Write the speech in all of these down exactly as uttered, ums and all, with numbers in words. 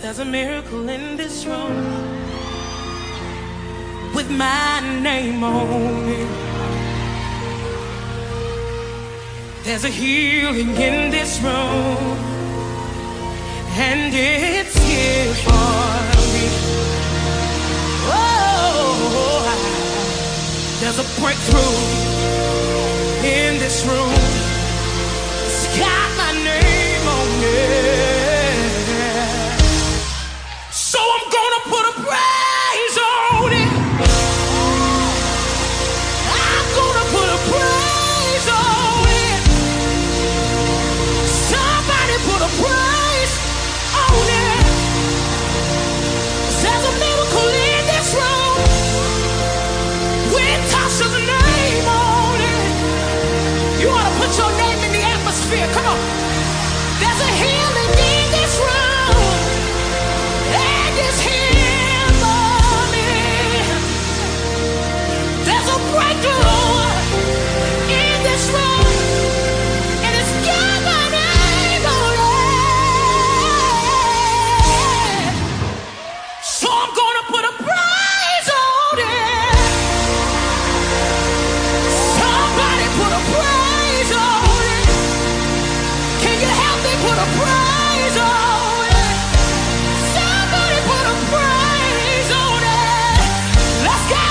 There's a miracle in this room with my name on it. There's a healing in this room, and it's here for me. Oh, there's a breakthrough in this room. It's got my name on it. So I'm gonna put a praise on it. I'm gonna put a praise on it. Somebody put a praise on it. There's a miracle in this room. We toss his name on it. You ought to put your name in the atmosphere. Come on. There's a healing in this room. And it's here for me. There's a breakthrough in this room, and it's got my name on it. So I'm gonna put a praise on it. Somebody put a praise on it. Can you help me put a praise on it? Somebody put a praise on it. Let's go.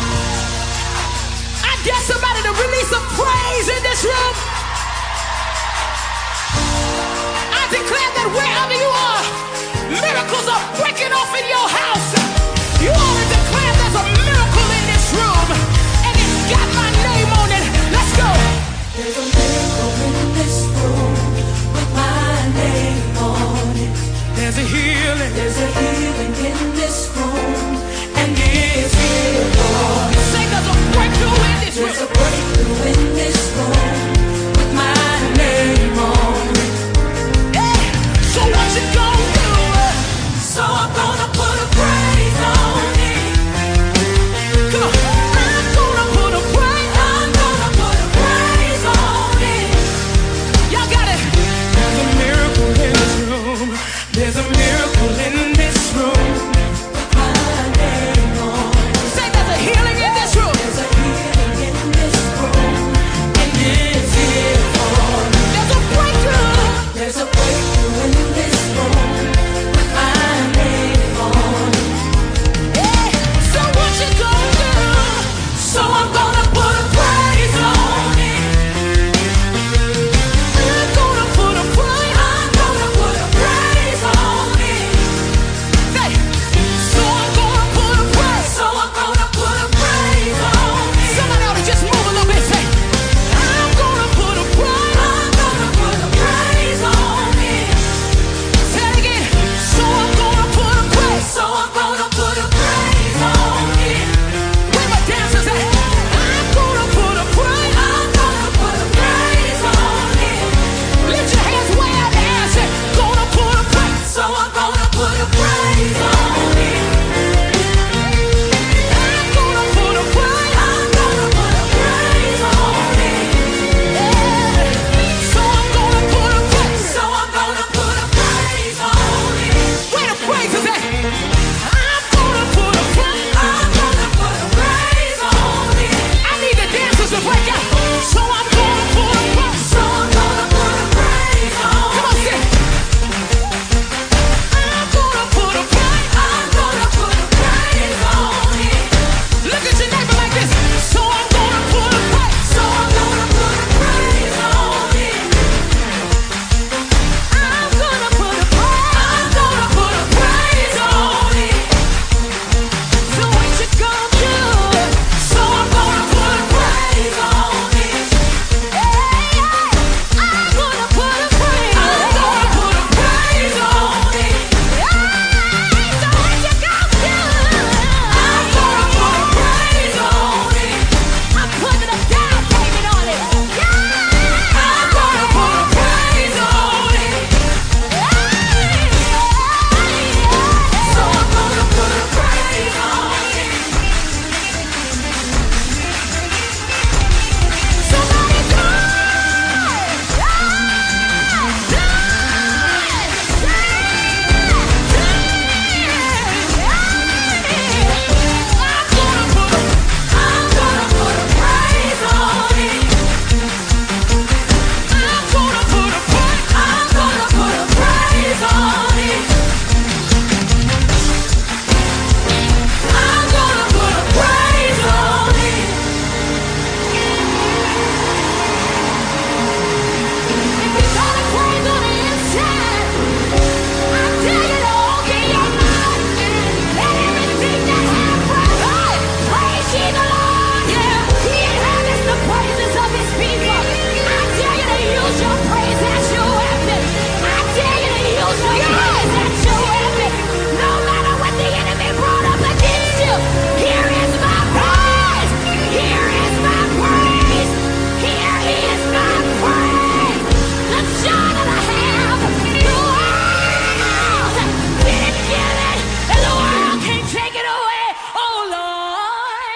I dare somebody to release some praise in this room. I declare that wherever you are, miracles are breaking off in your house. You ought to declare there's a miracle in this room, and it's got my name on it. Let's go. There's a miracle in this room with my name on it. There's a healing. There's a healing in this room, and it's here for me. Say there's a breakthrough in this There's a room. breakthrough in this room with my name on it. Yeah. So what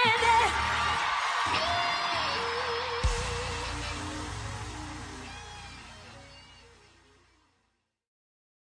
standing.